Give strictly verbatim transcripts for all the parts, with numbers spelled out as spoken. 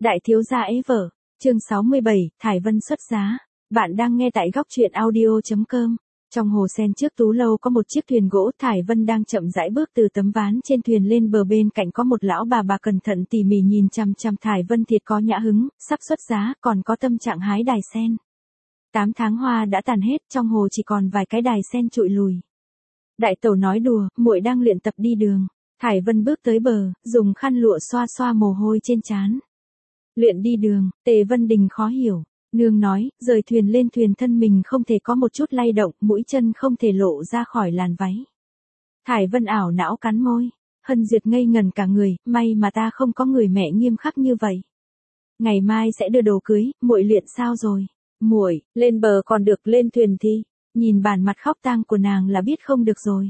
Đại thiếu gia ế vợ, chương sáu mươi bảy, Thải Vân xuất giá. Bạn đang nghe tại góc truyện audio chấm com. Trong hồ sen trước tú lâu có một chiếc thuyền gỗ, Thải Vân đang chậm rãi bước từ tấm ván trên thuyền lên bờ, bên cạnh có một lão bà bà cẩn thận tỉ mỉ nhìn chằm chằm Thải Vân, thiệt có nhã hứng, sắp xuất giá, còn có tâm trạng hái đài sen. Tám tháng hoa đã tàn hết, trong hồ chỉ còn vài cái đài sen trụi lùi. Đại tẩu nói đùa, muội đang luyện tập đi đường. Thải Vân bước tới bờ, dùng khăn lụa xoa xoa mồ hôi trên trán. Luyện đi đường, Tề Vân Đình khó hiểu. Nương nói, rời thuyền lên thuyền thân mình không thể có một chút lay động, mũi chân không thể lộ ra khỏi làn váy. Thải Vân ảo não cắn môi. Hân Duyệt ngây ngần cả người, may mà ta không có người mẹ nghiêm khắc như vậy. Ngày mai sẽ đưa đồ cưới, muội luyện sao rồi? Muội, lên bờ còn được, lên thuyền thì. Nhìn bản mặt khóc tang của nàng là biết không được rồi.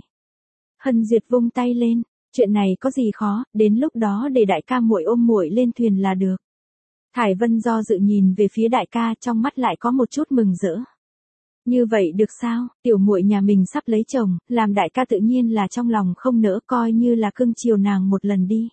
Hân Duyệt vung tay lên, chuyện này có gì khó, đến lúc đó để đại ca muội ôm muội lên thuyền là được. Thải Vân do dự nhìn về phía đại ca, trong mắt lại có một chút mừng rỡ. Như vậy được sao, tiểu muội nhà mình sắp lấy chồng, làm đại ca tự nhiên là trong lòng không nỡ, coi như là cưng chiều nàng một lần đi.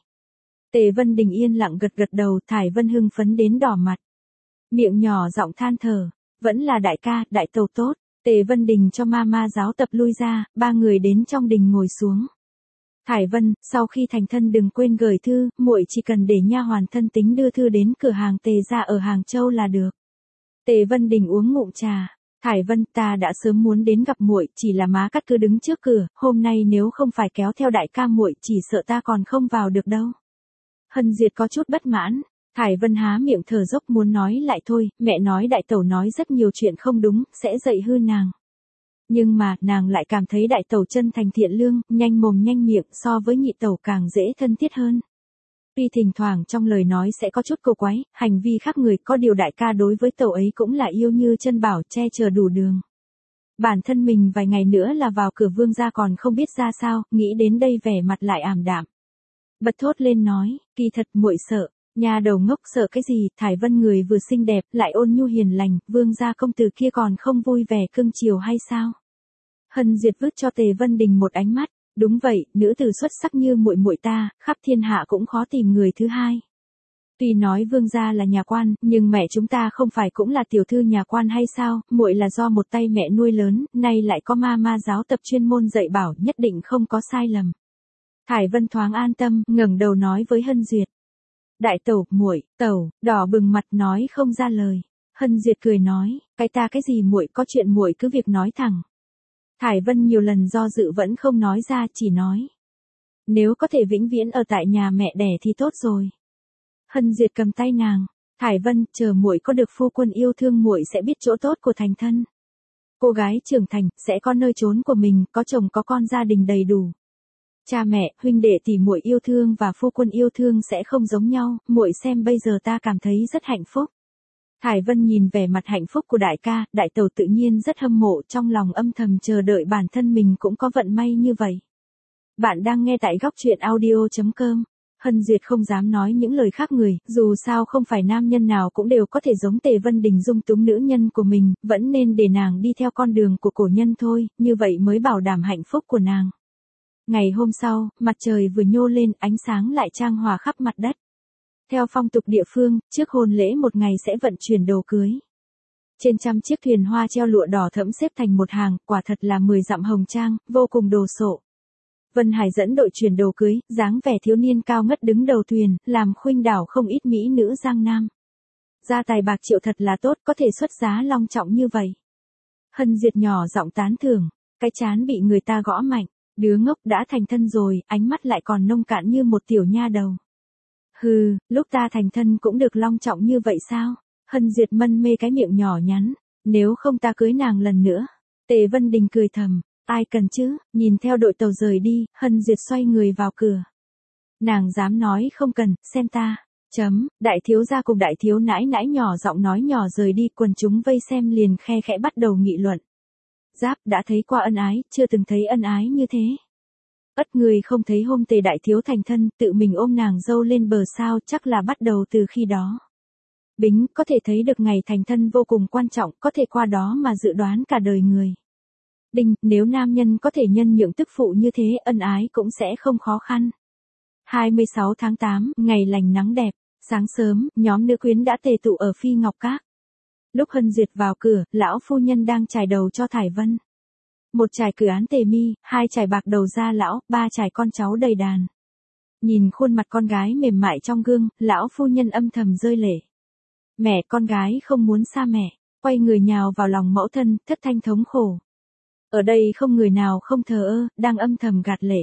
Tề Vân Đình yên lặng gật gật đầu, Thải Vân hưng phấn đến đỏ mặt. Miệng nhỏ giọng than thở, vẫn là đại ca, đại tẩu tốt. Tề Vân Đình cho ma ma giáo tập lui ra, ba người đến trong đình ngồi xuống. Thải Vân, sau khi thành thân đừng quên gửi thư, muội chỉ cần để nha hoàn thân tính đưa thư đến cửa hàng Tề gia ở Hàng Châu là được. Tề Vân Đình uống ngụm trà. Thải Vân, ta đã sớm muốn đến gặp muội, chỉ là má cắt cứ đứng trước cửa, hôm nay nếu không phải kéo theo đại ca muội, chỉ sợ ta còn không vào được đâu. Hân Duyệt có chút bất mãn. Thải Vân há miệng thở dốc muốn nói lại thôi, mẹ nói đại tẩu nói rất nhiều chuyện không đúng, sẽ dạy hư nàng. Nhưng mà, nàng lại cảm thấy đại tẩu chân thành thiện lương, nhanh mồm nhanh miệng, so với nhị tẩu càng dễ thân thiết hơn. Tuy thỉnh thoảng trong lời nói sẽ có chút cầu quái, hành vi khác người, có điều đại ca đối với tẩu ấy cũng là yêu như chân bảo, che chở đủ đường. Bản thân mình vài ngày nữa là vào cửa vương gia còn không biết ra sao, nghĩ đến đây vẻ mặt lại ảm đạm. Bật thốt lên nói, kỳ thật muội sợ. Nhà đầu ngốc sợ cái gì, Thải Vân người vừa xinh đẹp, lại ôn nhu hiền lành, vương gia công tử kia còn không vui vẻ cưng chiều hay sao? Hân Duyệt vứt cho Tề Vân Đình một ánh mắt, đúng vậy, nữ tử xuất sắc như muội muội ta, khắp thiên hạ cũng khó tìm người thứ hai. Tuy nói vương gia là nhà quan, nhưng mẹ chúng ta không phải cũng là tiểu thư nhà quan hay sao, muội là do một tay mẹ nuôi lớn, nay lại có ma ma giáo tập chuyên môn dạy bảo, nhất định không có sai lầm. Thải Vân thoáng an tâm, ngẩng đầu nói với Hân Duyệt. Đại tẩu, muội, tẩu, đỏ bừng mặt nói không ra lời. Hân Duyệt cười nói, cái ta cái gì muội, có chuyện muội cứ việc nói thẳng. Thải Vân nhiều lần do dự vẫn không nói ra, chỉ nói. Nếu có thể vĩnh viễn ở tại nhà mẹ đẻ thì tốt rồi. Hân Duyệt cầm tay nàng, Thải Vân, chờ muội có được phu quân yêu thương muội sẽ biết chỗ tốt của thành thân. Cô gái trưởng thành, sẽ có nơi trốn của mình, có chồng có con, gia đình đầy đủ. Cha mẹ, huynh đệ tỷ muội yêu thương và phu quân yêu thương sẽ không giống nhau, muội xem bây giờ ta cảm thấy rất hạnh phúc. Thải Vân nhìn vẻ mặt hạnh phúc của đại ca, đại tẩu tự nhiên rất hâm mộ, trong lòng âm thầm chờ đợi bản thân mình cũng có vận may như vậy. Bạn đang nghe tại góc truyện audio chấm com. Hân Duyệt không dám nói những lời khác người, dù sao không phải nam nhân nào cũng đều có thể giống Tề Vân Đình dung túng nữ nhân của mình, vẫn nên để nàng đi theo con đường của cổ nhân thôi, như vậy mới bảo đảm hạnh phúc của nàng. Ngày hôm sau, mặt trời vừa nhô lên, ánh sáng lại trang hòa khắp mặt đất. Theo phong tục địa phương, trước hôn lễ một ngày sẽ vận chuyển đồ cưới. Trên trăm chiếc thuyền hoa treo lụa đỏ thẫm xếp thành một hàng, quả thật là mười dặm hồng trang, vô cùng đồ sộ. Vân Hải dẫn đội chuyển đồ cưới, dáng vẻ thiếu niên cao ngất đứng đầu thuyền, làm khuynh đảo không ít mỹ nữ Giang Nam. Gia tài bạc triệu thật là tốt, có thể xuất giá long trọng như vậy. Hân Duyệt nhỏ giọng tán thưởng, cái chán bị người ta gõ mạnh. Đứa ngốc đã thành thân rồi, ánh mắt lại còn nông cạn như một tiểu nha đầu. Hừ, lúc ta thành thân cũng được long trọng như vậy sao? Hân Duyệt mân mê cái miệng nhỏ nhắn, nếu không ta cưới nàng lần nữa. Tề Vân Đình cười thầm, ai cần chứ, nhìn theo đội tàu rời đi, Hân Duyệt xoay người vào cửa. Nàng dám nói không cần, xem ta. Chấm, đại thiếu gia cùng đại thiếu nãi nãi nhỏ giọng nói nhỏ rời đi, quần chúng vây xem liền khe khẽ bắt đầu nghị luận. Giáp đã thấy qua ân ái, chưa từng thấy ân ái như thế. Ất người không thấy hôm Tề đại thiếu thành thân, tự mình ôm nàng dâu lên bờ sao, chắc là bắt đầu từ khi đó. Bính, có thể thấy được ngày thành thân vô cùng quan trọng, có thể qua đó mà dự đoán cả đời người. Đinh, nếu nam nhân có thể nhân nhượng tức phụ như thế, ân ái cũng sẽ không khó khăn. hai mươi sáu tháng tám, ngày lành nắng đẹp. Sáng sớm, nhóm nữ quyến đã tề tụ ở Phi Ngọc Các. Lúc Hân Duyệt vào cửa, lão phu nhân đang chải đầu cho Thải Vân. Một chải cử án tề mi, hai chải bạc đầu gia lão, ba chải con cháu đầy đàn. Nhìn khuôn mặt con gái mềm mại trong gương, lão phu nhân âm thầm rơi lệ. Mẹ con gái không muốn xa mẹ, quay người nhào vào lòng mẫu thân, thất thanh thống khổ. Ở đây không người nào không thờ ơ, đang âm thầm gạt lệ.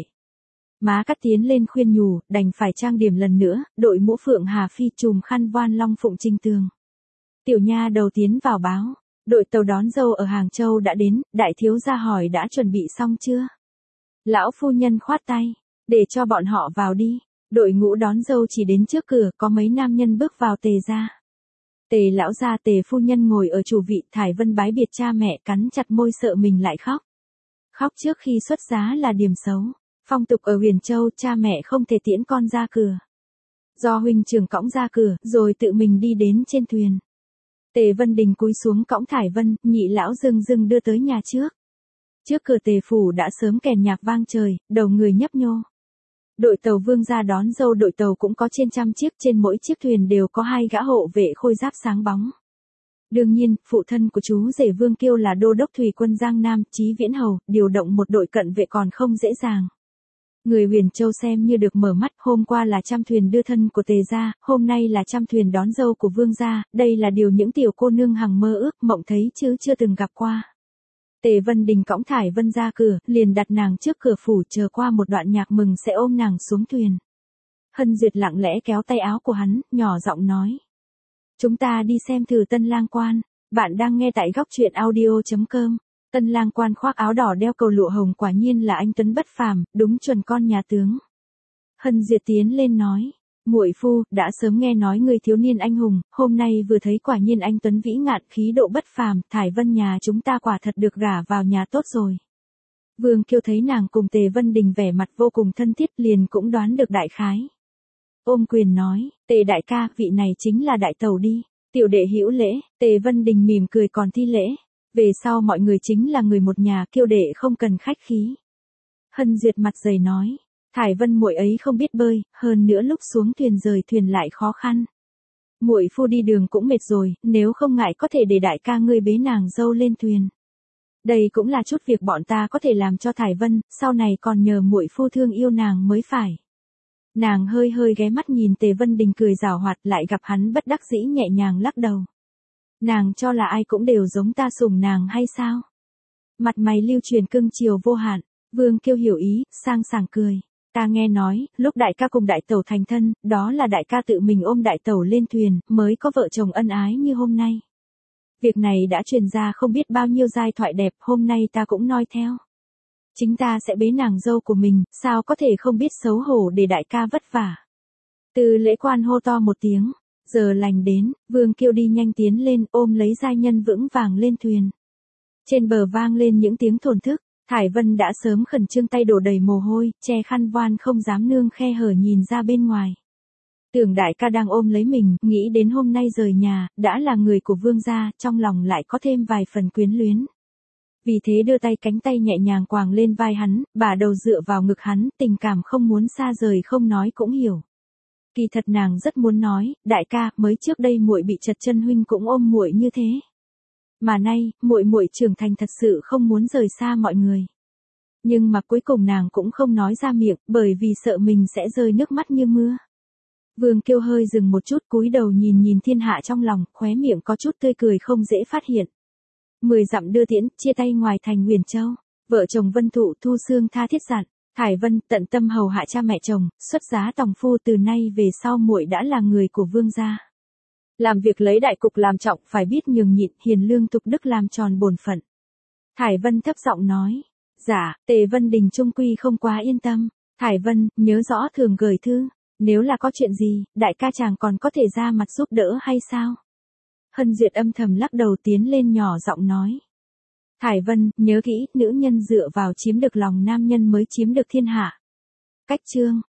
Má Cát tiến lên khuyên nhủ, đành phải trang điểm lần nữa, đội mũ phượng hà phi trùm khăn voan long phụng trinh tường. Tiểu nha đầu tiến vào báo, đội tàu đón dâu ở Hàng Châu đã đến, đại thiếu gia hỏi đã chuẩn bị xong chưa? Lão phu nhân khoát tay, để cho bọn họ vào đi. Đội ngũ đón dâu chỉ đến trước cửa, có mấy nam nhân bước vào Tề gia. Tề lão gia Tề phu nhân ngồi ở chủ vị, Thải Vân bái biệt cha mẹ, cắn chặt môi sợ mình lại khóc. Khóc trước khi xuất giá là điểm xấu. Phong tục ở Huyền Châu, cha mẹ không thể tiễn con ra cửa. Do huynh trưởng cõng ra cửa, rồi tự mình đi đến trên thuyền. Tề Vân Đình cúi xuống cõng Thải Vân, nhị lão dưng dưng đưa tới nhà trước. Trước cửa Tề phủ đã sớm kèn nhạc vang trời, đầu người nhấp nhô. Đội tàu vương gia đón dâu, đội tàu cũng có trên trăm chiếc, trên mỗi chiếc thuyền đều có hai gã hộ vệ khôi giáp sáng bóng. Đương nhiên, phụ thân của chú rể Vương Kiêu là đô đốc thủy quân Giang Nam, Chí Viễn Hầu, điều động một đội cận vệ còn không dễ dàng. Người Huyền Châu xem như được mở mắt, hôm qua là trăm thuyền đưa thân của Tề gia, hôm nay là trăm thuyền đón dâu của Vương gia, đây là điều những tiểu cô nương hằng mơ ước, mộng thấy chứ chưa từng gặp qua. Tề Vân Đình cõng Thải Vân ra cửa, liền đặt nàng trước cửa phủ, chờ qua một đoạn nhạc mừng sẽ ôm nàng xuống thuyền. Hân Duyệt lặng lẽ kéo tay áo của hắn, nhỏ giọng nói. Chúng ta đi xem thử Tân Lang Quan, bạn đang nghe tại góc truyện audio chấm com. Tân Lang Quan khoác áo đỏ đeo cầu lụa hồng, quả nhiên là anh tuấn bất phàm, đúng chuẩn con nhà tướng. Hân Duyệt tiến lên nói, muội phu, đã sớm nghe nói người thiếu niên anh hùng, hôm nay vừa thấy quả nhiên anh tuấn vĩ ngạn, khí độ bất phàm, Thải Vân nhà chúng ta quả thật được gả vào nhà tốt rồi. Vương Kiêu thấy nàng cùng Tề Vân Đình vẻ mặt vô cùng thân thiết, liền cũng đoán được đại khái. Ôm quyền nói, Tề đại ca, vị này chính là đại tẩu đi, tiểu đệ hữu lễ. Tề Vân Đình mỉm cười còn thi lễ. Về sau mọi người chính là người một nhà, Kiêu đệ không cần khách khí. Hân Duyệt mặt dày nói, Thải Vân muội ấy không biết bơi, hơn nữa lúc xuống thuyền rời thuyền lại khó khăn. Muội phu đi đường cũng mệt rồi, nếu không ngại có thể để đại ca ngươi bế nàng dâu lên thuyền. Đây cũng là chút việc bọn ta có thể làm cho Thải Vân, sau này còn nhờ muội phu thương yêu nàng mới phải. Nàng hơi hơi ghé mắt nhìn Tề Vân Đình cười giảo hoạt, lại gặp hắn bất đắc dĩ nhẹ nhàng lắc đầu. Nàng cho là ai cũng đều giống ta sủng nàng hay sao? Mặt mày lưu truyền cưng chiều vô hạn, Vương Kiêu hiểu ý, sang sảng cười. Ta nghe nói, lúc đại ca cùng đại tẩu thành thân, đó là đại ca tự mình ôm đại tẩu lên thuyền, mới có vợ chồng ân ái như hôm nay. Việc này đã truyền ra không biết bao nhiêu giai thoại đẹp, hôm nay ta cũng noi theo. Chính ta sẽ bế nàng dâu của mình, sao có thể không biết xấu hổ để đại ca vất vả. Từ lễ quan hô to một tiếng, giờ lành đến, Vương Kiêu đi nhanh tiến lên, ôm lấy giai nhân vững vàng lên thuyền. Trên bờ vang lên những tiếng thổn thức, Thải Vân đã sớm khẩn trương tay đổ đầy mồ hôi, che khăn voan không dám nương khe hở nhìn ra bên ngoài. Tưởng đại ca đang ôm lấy mình, nghĩ đến hôm nay rời nhà, đã là người của Vương gia, trong lòng lại có thêm vài phần quyến luyến. Vì thế đưa tay cánh tay nhẹ nhàng quàng lên vai hắn, bả đầu dựa vào ngực hắn, tình cảm không muốn xa rời không nói cũng hiểu. Kỳ thật nàng rất muốn nói, đại ca, mới trước đây muội bị chật chân huynh cũng ôm muội như thế. Mà nay, muội muội trưởng thành thật sự không muốn rời xa mọi người. Nhưng mà cuối cùng nàng cũng không nói ra miệng, bởi vì sợ mình sẽ rơi nước mắt như mưa. Vương Kiêu hơi dừng một chút, cúi đầu nhìn nhìn thiên hạ trong lòng, khóe miệng có chút tươi cười không dễ phát hiện. Mười dặm đưa tiễn, chia tay ngoài thành Huyền Châu. Vợ chồng Vân Thụ Thu Xương tha thiết dặn, Thải Vân tận tâm hầu hạ cha mẹ chồng, xuất giá tòng phu, từ nay về sau muội đã là người của Vương gia. Làm việc lấy đại cục làm trọng, phải biết nhường nhịn, hiền lương tục đức làm tròn bổn phận. Thải Vân thấp giọng nói, dạ. Tề Vân Đình trung quy không quá yên tâm. Thải Vân, nhớ rõ thường gửi thư, nếu là có chuyện gì, đại ca chàng còn có thể ra mặt giúp đỡ hay sao? Hân Duyệt âm thầm lắc đầu tiến lên nhỏ giọng nói. Thải Vân, nhớ kỹ, nữ nhân dựa vào chiếm được lòng nam nhân mới chiếm được thiên hạ. Cách chương.